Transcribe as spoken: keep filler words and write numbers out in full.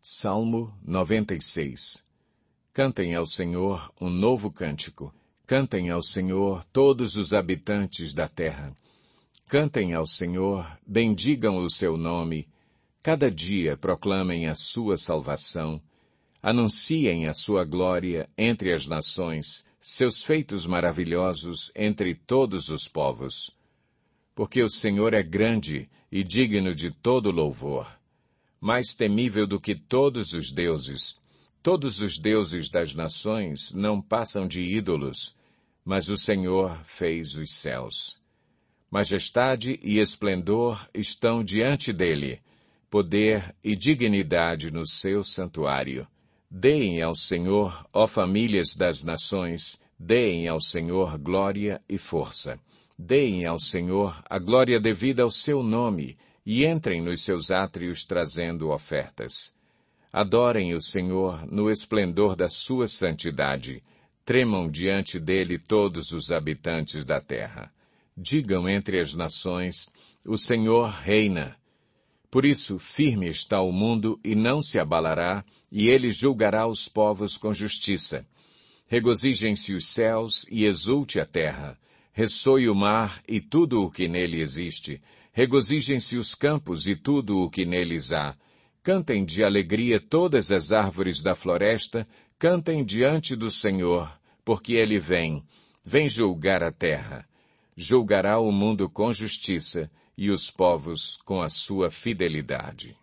Salmo noventa e seis. Cantem ao Senhor um novo cântico. Cantem ao Senhor todos os habitantes da terra. Cantem ao Senhor, bendigam o seu nome. Cada dia proclamem a sua salvação. Anunciem a sua glória entre as nações, seus feitos maravilhosos entre todos os povos. Porque o Senhor é grande e digno de todo louvor, mais temível do que todos os deuses. Todos os deuses das nações não passam de ídolos, mas o Senhor fez os céus. Majestade e esplendor estão diante dele, poder e dignidade no seu santuário. Deem ao Senhor, ó famílias das nações, deem ao Senhor glória e força. Deem ao Senhor a glória devida ao seu nome, e entrem nos seus átrios trazendo ofertas. Adorem o Senhor no esplendor da sua santidade. Tremam diante dele todos os habitantes da terra. Digam entre as nações, o Senhor reina. Por isso, firme está o mundo e não se abalará, e ele julgará os povos com justiça. Regozijem-se os céus e exulte a terra. Ressoe o mar e tudo o que nele existe. Regozijem-se os campos e tudo o que neles há. Cantem de alegria todas as árvores da floresta, cantem diante do Senhor, porque ele vem, vem julgar a terra. Julgará o mundo com justiça e os povos com a sua fidelidade.